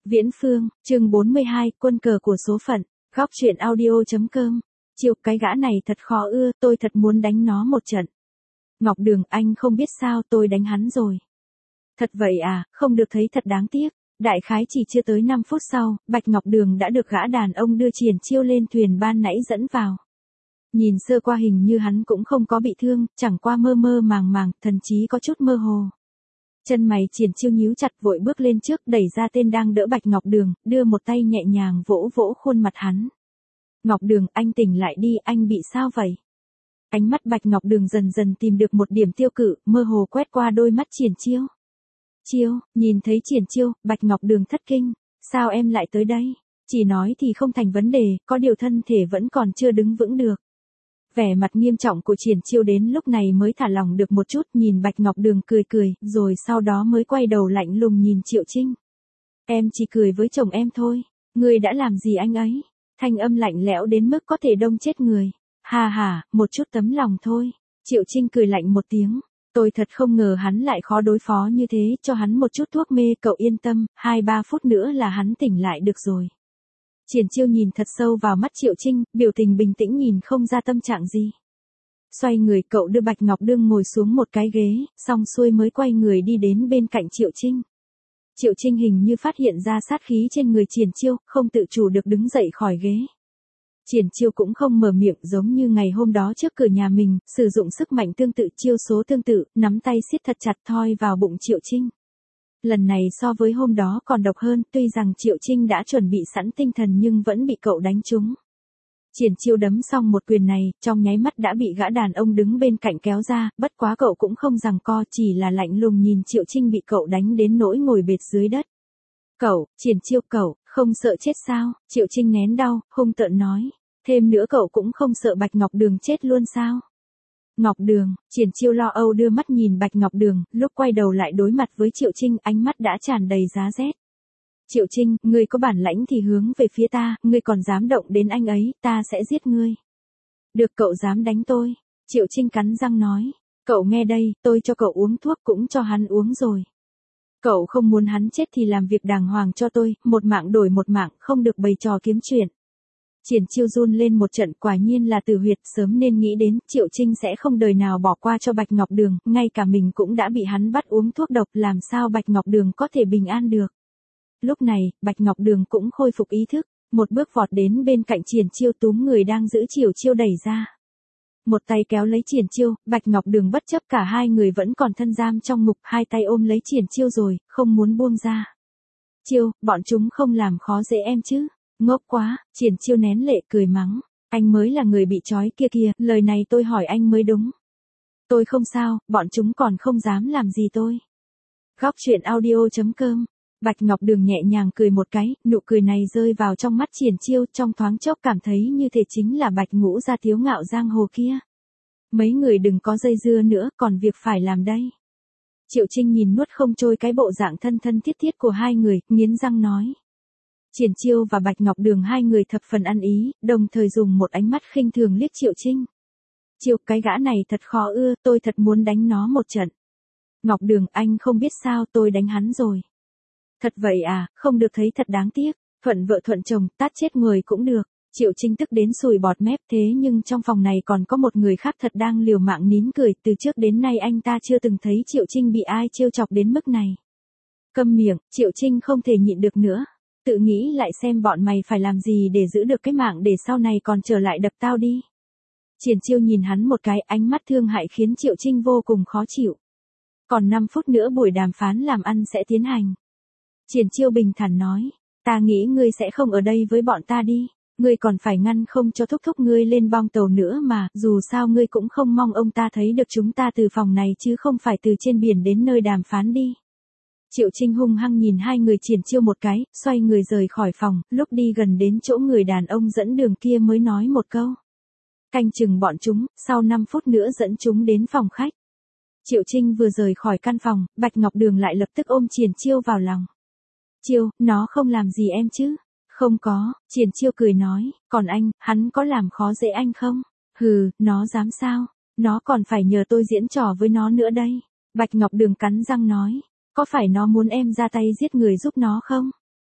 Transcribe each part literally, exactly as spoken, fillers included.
Viễn Phương, chương bốn mươi hai, quân cờ của số phận, góc truyện audio.com. Chiều, cái gã này thật khó ưa, tôi thật muốn đánh nó một trận. Ngọc Đường, anh không biết sao tôi đánh hắn rồi. Thật vậy à, không được thấy thật đáng tiếc. Đại khái chỉ chưa tới năm phút sau, Bạch Ngọc Đường đã được gã đàn ông đưa Triển Chiêu lên thuyền ban nãy dẫn vào. Nhìn sơ qua hình như hắn cũng không có bị thương, chẳng qua mơ mơ màng màng, thần trí có chút mơ hồ. Chân mày Triển Chiêu nhíu chặt vội bước lên trước đẩy ra tên đang đỡ Bạch Ngọc Đường, đưa một tay nhẹ nhàng vỗ vỗ khuôn mặt hắn. Ngọc Đường, anh tỉnh lại đi, anh bị sao vậy? Ánh mắt Bạch Ngọc Đường dần dần tìm được một điểm tiêu cự, mơ hồ quét qua đôi mắt Triển Chiêu. Chiêu, nhìn thấy Triển Chiêu, Bạch Ngọc Đường thất kinh, sao em lại tới đây? Chỉ nói thì không thành vấn đề, có điều thân thể vẫn còn chưa đứng vững được. Vẻ mặt nghiêm trọng của Triển Chiêu đến lúc này mới thả lỏng được một chút, nhìn Bạch Ngọc Đường cười cười, rồi sau đó mới quay đầu lạnh lùng nhìn Triệu Trinh. Em chỉ cười với chồng em thôi, người đã làm gì anh ấy? Thanh âm lạnh lẽo đến mức có thể đông chết người. Hà hà, một chút tấm lòng thôi. Triệu Trinh cười lạnh một tiếng. Tôi thật không ngờ hắn lại khó đối phó như thế, cho hắn một chút thuốc mê, cậu yên tâm, hai ba phút nữa là hắn tỉnh lại được rồi. Triển Chiêu nhìn thật sâu vào mắt Triệu Trinh, biểu tình bình tĩnh nhìn không ra tâm trạng gì. Xoay người cậu đưa Bạch Ngọc Đường ngồi xuống một cái ghế, xong xuôi mới quay người đi đến bên cạnh Triệu Trinh. Triệu Trinh hình như phát hiện ra sát khí trên người Triển Chiêu, không tự chủ được đứng dậy khỏi ghế. Triển Chiêu cũng không mở miệng giống như ngày hôm đó trước cửa nhà mình, sử dụng sức mạnh tương tự chiêu số tương tự, nắm tay siết thật chặt thoi vào bụng Triệu Trinh. Lần này so với hôm đó còn độc hơn, tuy rằng Triệu Trinh đã chuẩn bị sẵn tinh thần nhưng vẫn bị cậu đánh trúng. Triển Chiêu đấm xong một quyền này, trong nháy mắt đã bị gã đàn ông đứng bên cạnh kéo ra, bất quá cậu cũng không giằng co, chỉ là lạnh lùng nhìn Triệu Trinh bị cậu đánh đến nỗi ngồi bệt dưới đất. Cậu, Triển Chiêu cậu, không sợ chết sao? Triệu Trinh nén đau, hung tợn nói. Thêm nữa cậu cũng không sợ Bạch Ngọc Đường chết luôn sao? Ngọc Đường, Triển Chiêu lo âu đưa mắt nhìn Bạch Ngọc Đường, lúc quay đầu lại đối mặt với Triệu Trinh, ánh mắt đã tràn đầy giá rét. Triệu Trinh, ngươi có bản lãnh thì hướng về phía ta, ngươi còn dám động đến anh ấy, ta sẽ giết ngươi. Được, cậu dám đánh tôi. Triệu Trinh cắn răng nói. Cậu nghe đây, tôi cho cậu uống thuốc cũng cho hắn uống rồi. Cậu không muốn hắn chết thì làm việc đàng hoàng cho tôi, một mạng đổi một mạng, không được bày trò kiếm chuyện. Triển Chiêu run lên một trận, quả nhiên là Tử Huyệt, sớm nên nghĩ đến, Triệu Trinh sẽ không đời nào bỏ qua cho Bạch Ngọc Đường, ngay cả mình cũng đã bị hắn bắt uống thuốc độc, làm sao Bạch Ngọc Đường có thể bình an được. Lúc này, Bạch Ngọc Đường cũng khôi phục ý thức, một bước vọt đến bên cạnh Triển Chiêu túm người đang giữ Triển Chiêu đẩy ra. Một tay kéo lấy Triển Chiêu, Bạch Ngọc Đường bất chấp cả hai người vẫn còn thân giam trong ngục, hai tay ôm lấy Triển Chiêu rồi, không muốn buông ra. Chiêu, bọn chúng không làm khó dễ em chứ? Ngốc quá, Triển Chiêu nén lệ cười mắng. Anh mới là người bị trói kia kìa, lời này tôi hỏi anh mới đúng. Tôi không sao, bọn chúng còn không dám làm gì tôi. Góc truyện audio.com. Bạch Ngọc Đường nhẹ nhàng cười một cái, nụ cười này rơi vào trong mắt Triển Chiêu, trong thoáng chốc cảm thấy như thể chính là Bạch Ngũ gia tiếu ngạo giang hồ kia. Mấy người đừng có dây dưa nữa, còn việc phải làm đây. Triệu Trinh nhìn nuốt không trôi cái bộ dạng thân thân thiết thiết của hai người, nghiến răng nói. Triển Chiêu và Bạch Ngọc Đường hai người thập phần ăn ý, đồng thời dùng một ánh mắt khinh thường liếc Triệu Trinh. Chiêu, cái gã này thật khó ưa, tôi thật muốn đánh nó một trận. Ngọc Đường, anh không biết sao tôi đánh hắn rồi. Thật vậy à, không được thấy thật đáng tiếc, thuận vợ thuận chồng, tát chết người cũng được. Triệu Trinh tức đến sùi bọt mép, thế nhưng trong phòng này còn có một người khác thật đang liều mạng nín cười, từ trước đến nay anh ta chưa từng thấy Triệu Trinh bị ai trêu chọc đến mức này. Câm miệng, Triệu Trinh không thể nhịn được nữa. Tự nghĩ lại xem bọn mày phải làm gì để giữ được cái mạng để sau này còn trở lại đập tao đi. Triển Chiêu nhìn hắn một cái, ánh mắt thương hại khiến Triệu Trinh vô cùng khó chịu. Còn năm phút nữa buổi đàm phán làm ăn sẽ tiến hành. Triển Chiêu bình thản nói, ta nghĩ ngươi sẽ không ở đây với bọn ta đi, ngươi còn phải ngăn không cho thúc thúc ngươi lên bong tàu nữa mà, dù sao ngươi cũng không mong ông ta thấy được chúng ta từ phòng này chứ không phải từ trên biển đến nơi đàm phán đi. Triệu Trinh hung hăng nhìn hai người Triển Chiêu một cái, xoay người rời khỏi phòng, lúc đi gần đến chỗ người đàn ông dẫn đường kia mới nói một câu. Canh chừng bọn chúng, sau năm phút nữa dẫn chúng đến phòng khách. Triệu Trinh vừa rời khỏi căn phòng, Bạch Ngọc Đường lại lập tức ôm Triển Chiêu vào lòng. Chiêu, nó không làm gì em chứ? Không có, Triển Chiêu cười nói, còn anh, hắn có làm khó dễ anh không? Hừ, nó dám sao? Nó còn phải nhờ tôi diễn trò với nó nữa đây. Bạch Ngọc Đường cắn răng nói. Có phải nó muốn em ra tay giết người giúp nó không?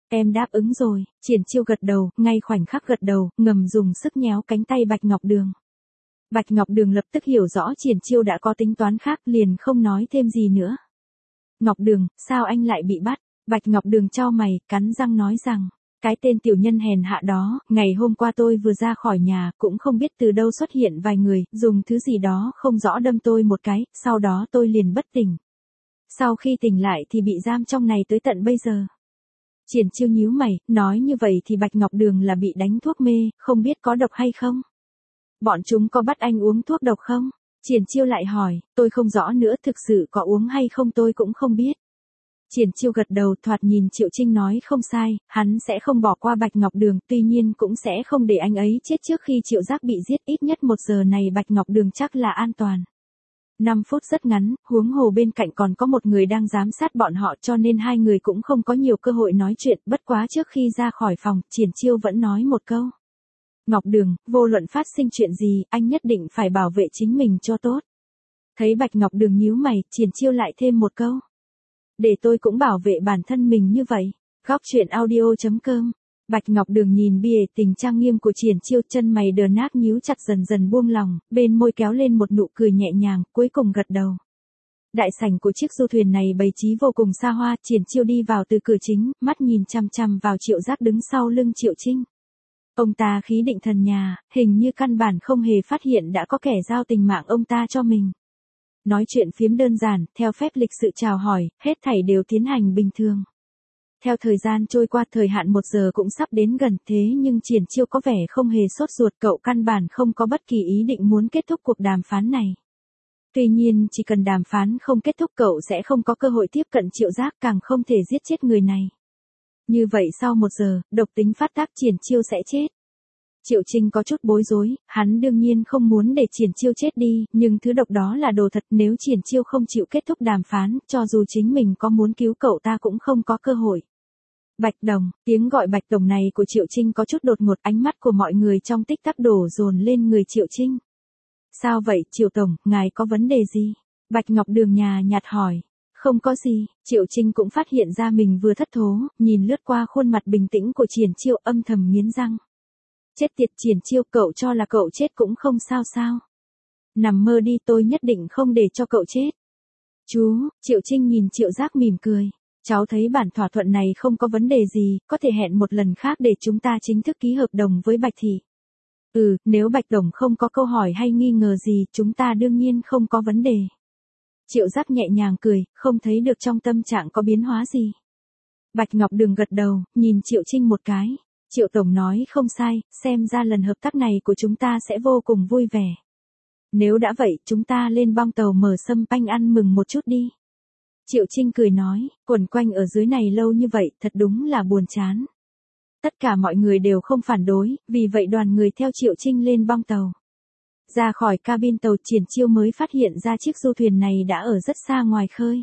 Em đáp ứng rồi, Triển Chiêu gật đầu, ngay khoảnh khắc gật đầu, ngầm dùng sức nhéo cánh tay Bạch Ngọc Đường. Bạch Ngọc Đường lập tức hiểu rõ Triển Chiêu đã có tính toán khác, liền không nói thêm gì nữa. Ngọc Đường, sao anh lại bị bắt? Bạch Ngọc Đường chau mày, cắn răng nói rằng, cái tên tiểu nhân hèn hạ đó, ngày hôm qua tôi vừa ra khỏi nhà, cũng không biết từ đâu xuất hiện vài người, dùng thứ gì đó không rõ đâm tôi một cái, sau đó tôi liền bất tỉnh. Sau khi tỉnh lại thì bị giam trong này tới tận bây giờ. Triển Chiêu nhíu mày, nói như vậy thì Bạch Ngọc Đường là bị đánh thuốc mê, không biết có độc hay không? Bọn chúng có bắt anh uống thuốc độc không? Triển Chiêu lại hỏi, tôi không rõ nữa, thực sự có uống hay không tôi cũng không biết. Triển Chiêu gật đầu, thoạt nhìn Triệu Trinh nói không sai, hắn sẽ không bỏ qua Bạch Ngọc Đường, tuy nhiên cũng sẽ không để anh ấy chết trước khi Triệu Giác bị giết, ít nhất một giờ này Bạch Ngọc Đường chắc là an toàn. năm phút rất ngắn, huống hồ bên cạnh còn có một người đang giám sát bọn họ cho nên hai người cũng không có nhiều cơ hội nói chuyện, bất quá trước khi ra khỏi phòng, Triển Chiêu vẫn nói một câu. Ngọc Đường, vô luận phát sinh chuyện gì, anh nhất định phải bảo vệ chính mình cho tốt. Thấy Bạch Ngọc Đường nhíu mày, Triển Chiêu lại thêm một câu. Để tôi cũng bảo vệ bản thân mình như vậy. Góc truyện audio chấm com. Bạch Ngọc Đường nhìn bìa tình trang nghiêm của Triển Chiêu, chân mày đờ nát nhíu chặt dần dần buông lòng, bên môi kéo lên một nụ cười nhẹ nhàng, cuối cùng gật đầu. Đại sảnh của chiếc du thuyền này bày trí vô cùng xa hoa, Triển Chiêu đi vào từ cửa chính, mắt nhìn chằm chằm vào Triệu Giác đứng sau lưng Triệu Trinh. Ông ta khí định thần nhàn, hình như căn bản không hề phát hiện đã có kẻ giao tình mạng ông ta cho mình. Nói chuyện phiếm đơn giản, theo phép lịch sự chào hỏi, hết thảy đều tiến hành bình thường. Theo thời gian trôi qua, thời hạn một giờ cũng sắp đến gần, thế nhưng Triển Chiêu có vẻ không hề sốt ruột, cậu căn bản không có bất kỳ ý định muốn kết thúc cuộc đàm phán này. Tuy nhiên, chỉ cần đàm phán không kết thúc cậu sẽ không có cơ hội tiếp cận Triệu Giác, càng không thể giết chết người này. Như vậy sau một giờ, độc tính phát tác, Triển Chiêu sẽ chết. Triệu Trinh có chút bối rối, hắn đương nhiên không muốn để Triển Chiêu chết đi, nhưng thứ độc đó là đồ thật, nếu Triển Chiêu không chịu kết thúc đàm phán, cho dù chính mình có muốn cứu cậu ta cũng không có cơ hội. Bạch Đồng, tiếng gọi Bạch Đồng này của Triệu Trinh có chút đột ngột, ánh mắt của mọi người trong tích tắc đổ dồn lên người Triệu Trinh. Sao vậy, Triệu Tổng, ngài có vấn đề gì? Bạch Ngọc Đường nhàn nhạt hỏi. Không có gì, Triệu Trinh cũng phát hiện ra mình vừa thất thố, nhìn lướt qua khuôn mặt bình tĩnh của Triển Chiêu âm thầm nghiến răng. Chết tiệt, Triển Chiêu, cậu cho là cậu chết cũng không sao sao? Nằm mơ đi, tôi nhất định không để cho cậu chết. Chú, Triệu Trinh nhìn Triệu Giác mỉm cười. Cháu thấy bản thỏa thuận này không có vấn đề gì, có thể hẹn một lần khác để chúng ta chính thức ký hợp đồng với Bạch Thị. Ừ, nếu Bạch Đồng không có câu hỏi hay nghi ngờ gì, chúng ta đương nhiên không có vấn đề. Triệu Giác nhẹ nhàng cười, không thấy được trong tâm trạng có biến hóa gì. Bạch Ngọc Đường gật đầu, nhìn Triệu Trinh một cái. Triệu Tổng nói không sai, xem ra lần hợp tác này của chúng ta sẽ vô cùng vui vẻ. Nếu đã vậy, chúng ta lên bong tàu mở sâm panh ăn mừng một chút đi. Triệu Trinh cười nói, quẩn quanh ở dưới này lâu như vậy, thật đúng là buồn chán. Tất cả mọi người đều không phản đối, vì vậy đoàn người theo Triệu Trinh lên bong tàu. Ra khỏi cabin tàu, Triển Chiêu mới phát hiện ra chiếc du thuyền này đã ở rất xa ngoài khơi.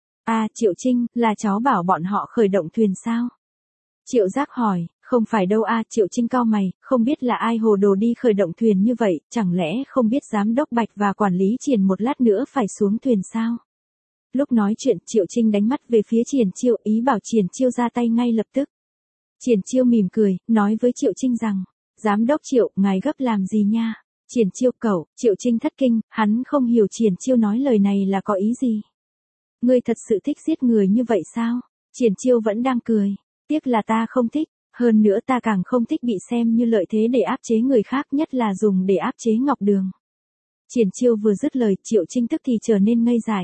À, Triệu Trinh, là cháu bảo bọn họ khởi động thuyền sao? Triệu Giác hỏi, không phải đâu a. Triệu Trinh cau mày, không biết là ai hồ đồ đi khởi động thuyền như vậy, chẳng lẽ không biết giám đốc Bạch và quản lý Triển một lát nữa phải xuống thuyền sao? Lúc nói chuyện, Triệu Trinh đánh mắt về phía Triển Chiêu, ý bảo Triển Chiêu ra tay ngay lập tức. Triển Chiêu mỉm cười, nói với Triệu Trinh rằng, giám đốc Triệu, ngài gấp làm gì nha? Triển Chiêu, cậu, Triệu Trinh thất kinh, hắn không hiểu Triển Chiêu nói lời này là có ý gì. Ngươi thật sự thích giết người như vậy sao? Triển Chiêu vẫn đang cười, tiếc là ta không thích, hơn nữa ta càng không thích bị xem như lợi thế để áp chế người khác, nhất là dùng để áp chế Ngọc Đường. Triển Chiêu vừa dứt lời, Triệu Trinh tức thì trở nên ngây dại.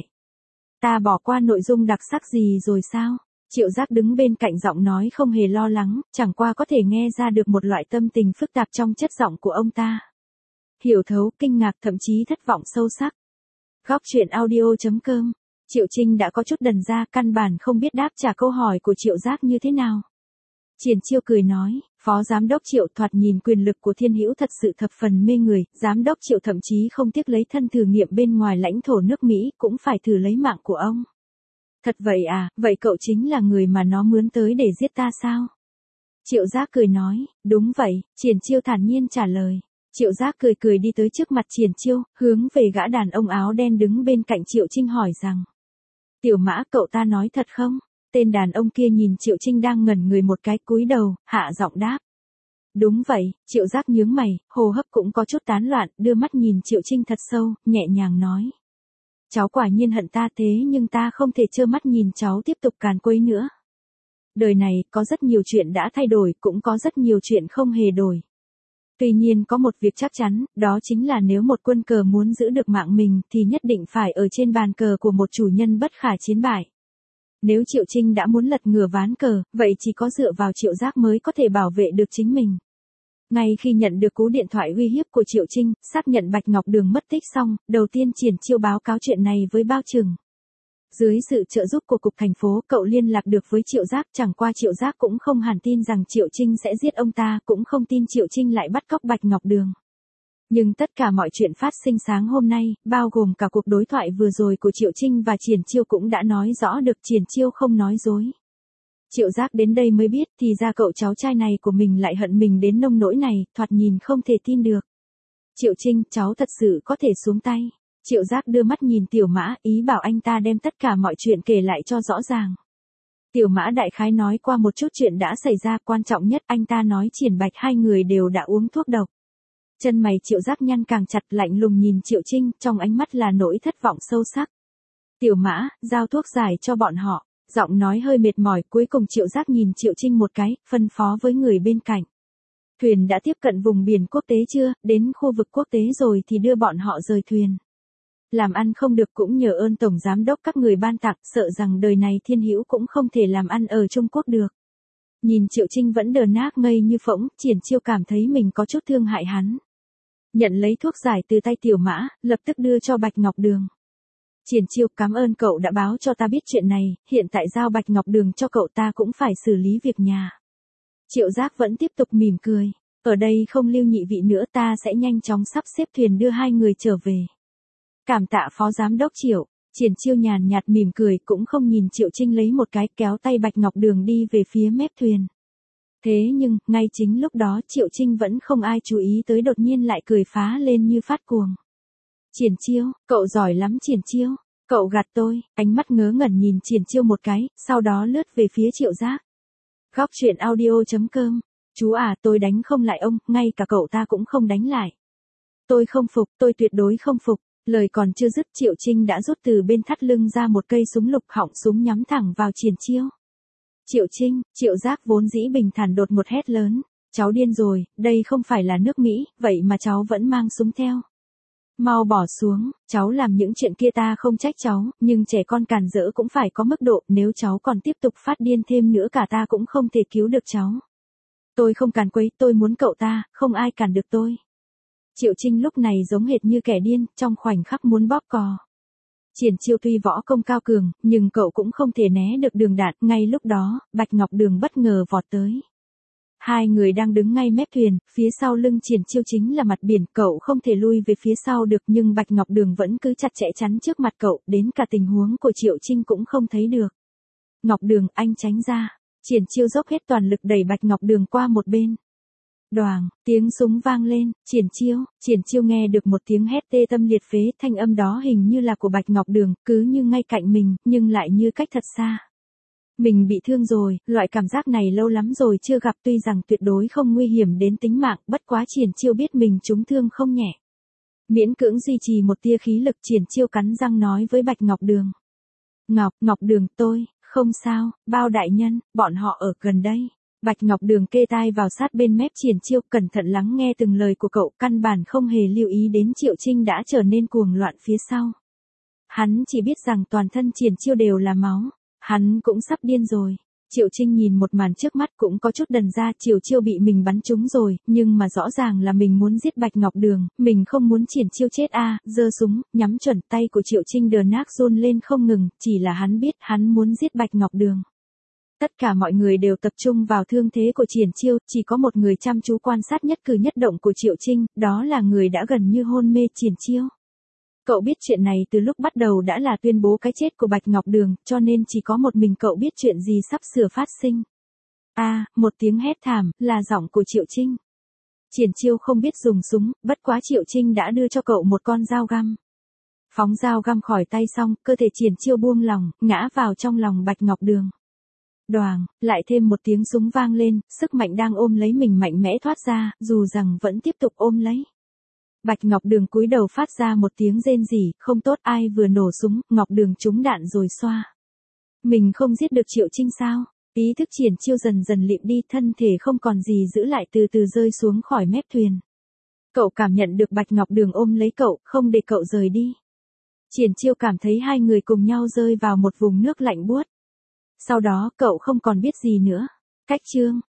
Ta bỏ qua nội dung đặc sắc gì rồi sao? Triệu Giác đứng bên cạnh giọng nói không hề lo lắng, chẳng qua có thể nghe ra được một loại tâm tình phức tạp trong chất giọng của ông ta. Hiểu thấu, kinh ngạc, thậm chí thất vọng sâu sắc. Góc truyện audio chấm com. Triệu Trinh đã có chút đần ra, căn bản không biết đáp trả câu hỏi của Triệu Giác như thế nào. Triển Chiêu cười nói, Phó Giám đốc Triệu, thoạt nhìn quyền lực của Thiên Hữu thật sự thập phần mê người, Giám đốc Triệu thậm chí không tiếc lấy thân thử nghiệm bên ngoài lãnh thổ nước Mỹ, cũng phải thử lấy mạng của ông. Thật vậy à, vậy cậu chính là người mà nó mướn tới để giết ta sao? Triệu Giác cười nói, đúng vậy, Triển Chiêu thản nhiên trả lời. Triệu Giác cười cười đi tới trước mặt Triển Chiêu, hướng về gã đàn ông áo đen đứng bên cạnh Triệu Trinh hỏi rằng. Tiểu Mã, cậu ta nói thật không? Tên đàn ông kia nhìn Triệu Trinh đang ngẩn người một cái, cúi đầu, hạ giọng đáp. Đúng vậy, Triệu Giác nhướng mày, hô hấp cũng có chút tán loạn, đưa mắt nhìn Triệu Trinh thật sâu, nhẹ nhàng nói. Cháu quả nhiên hận ta thế nhưng ta không thể trơ mắt nhìn cháu tiếp tục càn quấy nữa. Đời này, có rất nhiều chuyện đã thay đổi, cũng có rất nhiều chuyện không hề đổi. Tuy nhiên có một việc chắc chắn, đó chính là nếu một quân cờ muốn giữ được mạng mình thì nhất định phải ở trên bàn cờ của một chủ nhân bất khả chiến bại. Nếu Triệu Trinh đã muốn lật ngửa ván cờ, vậy chỉ có dựa vào Triệu Giác mới có thể bảo vệ được chính mình. Ngay khi nhận được cú điện thoại uy hiếp của Triệu Trinh, xác nhận Bạch Ngọc Đường mất tích xong, đầu tiên Triển Chiêu báo cáo chuyện này với Bao Trừng. Dưới sự trợ giúp của cục thành phố, cậu liên lạc được với Triệu Giác, chẳng qua Triệu Giác cũng không hẳn tin rằng Triệu Trinh sẽ giết ông ta, cũng không tin Triệu Trinh lại bắt cóc Bạch Ngọc Đường. Nhưng tất cả mọi chuyện phát sinh sáng hôm nay, bao gồm cả cuộc đối thoại vừa rồi của Triệu Trinh và Triển Chiêu cũng đã nói rõ được Triển Chiêu không nói dối. Triệu Giác đến đây mới biết thì ra cậu cháu trai này của mình lại hận mình đến nông nỗi này, thoạt nhìn không thể tin được. Triệu Trinh, cháu thật sự có thể xuống tay. Triệu Giác đưa mắt nhìn Tiểu Mã, ý bảo anh ta đem tất cả mọi chuyện kể lại cho rõ ràng. Tiểu Mã đại khái nói qua một chút chuyện đã xảy ra, quan trọng nhất anh ta nói Triển Bạch hai người đều đã uống thuốc độc. Chân mày Triệu Giác nhăn càng chặt, lạnh lùng nhìn Triệu Trinh, trong ánh mắt là nỗi thất vọng sâu sắc. Tiểu Mã, giao thuốc giải cho bọn họ. Giọng nói hơi mệt mỏi, cuối cùng Triệu Giác nhìn Triệu Trinh một cái, phân phó với người bên cạnh. Thuyền đã tiếp cận vùng biển quốc tế chưa, đến khu vực quốc tế rồi thì đưa bọn họ rời thuyền. Làm ăn không được cũng nhờ ơn Tổng Giám đốc các người ban tặng, sợ rằng đời này Thiên Hữu cũng không thể làm ăn ở Trung Quốc được. Nhìn Triệu Trinh vẫn đờ nát ngây như phỗng, Triển Chiêu cảm thấy mình có chút thương hại hắn. Nhận lấy thuốc giải từ tay Tiểu Mã, lập tức đưa cho Bạch Ngọc Đường. Triển Chiêu, cảm ơn cậu đã báo cho ta biết chuyện này, hiện tại giao Bạch Ngọc Đường cho cậu ta cũng phải xử lý việc nhà. Triệu Giác vẫn tiếp tục mỉm cười. Ở đây không lưu nhị vị nữa, ta sẽ nhanh chóng sắp xếp thuyền đưa hai người trở về. Cảm tạ Phó Giám đốc Triệu. Triển Chiêu nhàn nhạt mỉm cười, cũng không nhìn Triệu Trinh lấy một cái, kéo tay Bạch Ngọc Đường đi về phía mép thuyền. Thế nhưng, ngay chính lúc đó Triệu Trinh vẫn không ai chú ý tới, đột nhiên lại cười phá lên như phát cuồng. Triển Chiêu, cậu giỏi lắm Triển Chiêu, cậu gạt tôi. Ánh mắt ngớ ngẩn nhìn Triển Chiêu một cái, sau đó lướt về phía Triệu Giác. Góc truyện audio chấm com. Chú à, tôi đánh không lại ông, ngay cả cậu ta cũng không đánh lại. Tôi không phục, tôi tuyệt đối không phục. Lời còn chưa dứt, Triệu Trinh đã rút từ bên thắt lưng ra một cây súng lục, họng súng nhắm thẳng vào Triển Chiêu. Triệu Trinh, Triệu Giác vốn dĩ bình thản đột ngột hét lớn. Cháu điên rồi, đây không phải là nước Mỹ, vậy mà cháu vẫn mang súng theo. Mau bỏ xuống, cháu làm những chuyện kia ta không trách cháu, nhưng trẻ con càn rỡ cũng phải có mức độ, nếu cháu còn tiếp tục phát điên thêm nữa cả ta cũng không thể cứu được cháu. Tôi không càn quấy, tôi muốn cậu ta, không ai cản được tôi. Triệu Trinh lúc này giống hệt như kẻ điên, trong khoảnh khắc muốn bóp cò. Triển Chiêu tuy võ công cao cường, nhưng cậu cũng không thể né được đường đạn, ngay lúc đó, Bạch Ngọc Đường bất ngờ vọt tới. Hai người đang đứng ngay mép thuyền, phía sau lưng Triển Chiêu chính là mặt biển, cậu không thể lui về phía sau được nhưng Bạch Ngọc Đường vẫn cứ chặt chẽ chắn trước mặt cậu, đến cả tình huống của Triệu Trinh cũng không thấy được. Ngọc Đường, anh tránh ra. Triển Chiêu dốc hết toàn lực đẩy Bạch Ngọc Đường qua một bên. Đoàng, tiếng súng vang lên, Triển Chiêu, Triển Chiêu nghe được một tiếng hét tê tâm liệt phế, thanh âm đó hình như là của Bạch Ngọc Đường, cứ như ngay cạnh mình, nhưng lại như cách thật xa. Mình bị thương rồi, loại cảm giác này lâu lắm rồi chưa gặp, tuy rằng tuyệt đối không nguy hiểm đến tính mạng, bất quá Triển Chiêu biết mình trúng thương không nhẹ. Miễn cưỡng duy trì một tia khí lực, Triển Chiêu cắn răng nói với Bạch Ngọc Đường. Ngọc, Ngọc Đường, tôi, không sao, Bao đại nhân, bọn họ ở gần đây. Bạch Ngọc Đường kê tai vào sát bên mép Triển Chiêu, cẩn thận lắng nghe từng lời của cậu, căn bản không hề lưu ý đến Triệu Trinh đã trở nên cuồng loạn phía sau. Hắn chỉ biết rằng toàn thân Triển Chiêu đều là máu. Hắn cũng sắp điên rồi. Triệu Trinh nhìn một màn trước mắt cũng có chút đần ra, Triều Chiêu bị mình bắn trúng rồi, nhưng mà rõ ràng là mình muốn giết Bạch Ngọc Đường, mình không muốn Triển Chiêu chết a, à, giơ súng, nhắm chuẩn, tay của Triệu Trinh đờ nát run lên không ngừng, chỉ là hắn biết hắn muốn giết Bạch Ngọc Đường. Tất cả mọi người đều tập trung vào thương thế của Triển Chiêu, chỉ có một người chăm chú quan sát nhất cử nhất động của Triệu Trinh, đó là người đã gần như hôn mê Triển Chiêu. Cậu biết chuyện này từ lúc bắt đầu đã là tuyên bố cái chết của Bạch Ngọc Đường, cho nên chỉ có một mình cậu biết chuyện gì sắp sửa phát sinh. A, à, một tiếng hét thảm, là giọng của Triệu Trinh. Triển Chiêu không biết dùng súng, bất quá Triệu Trinh đã đưa cho cậu một con dao găm. Phóng dao găm khỏi tay xong, cơ thể Triển Chiêu buông lỏng, ngã vào trong lòng Bạch Ngọc Đường. Đoàng, lại thêm một tiếng súng vang lên, sức mạnh đang ôm lấy mình mạnh mẽ thoát ra, dù rằng vẫn tiếp tục ôm lấy. Bạch Ngọc Đường cúi đầu phát ra một tiếng rên rỉ, không tốt, ai vừa nổ súng, Ngọc Đường trúng đạn rồi xoa. Mình không giết được Triệu Trinh sao? Ý thức Triển Chiêu dần dần lịm đi, thân thể không còn gì giữ lại từ từ rơi xuống khỏi mép thuyền. Cậu cảm nhận được Bạch Ngọc Đường ôm lấy cậu, không để cậu rời đi. Triển Chiêu cảm thấy hai người cùng nhau rơi vào một vùng nước lạnh buốt. Sau đó cậu không còn biết gì nữa. Cách chương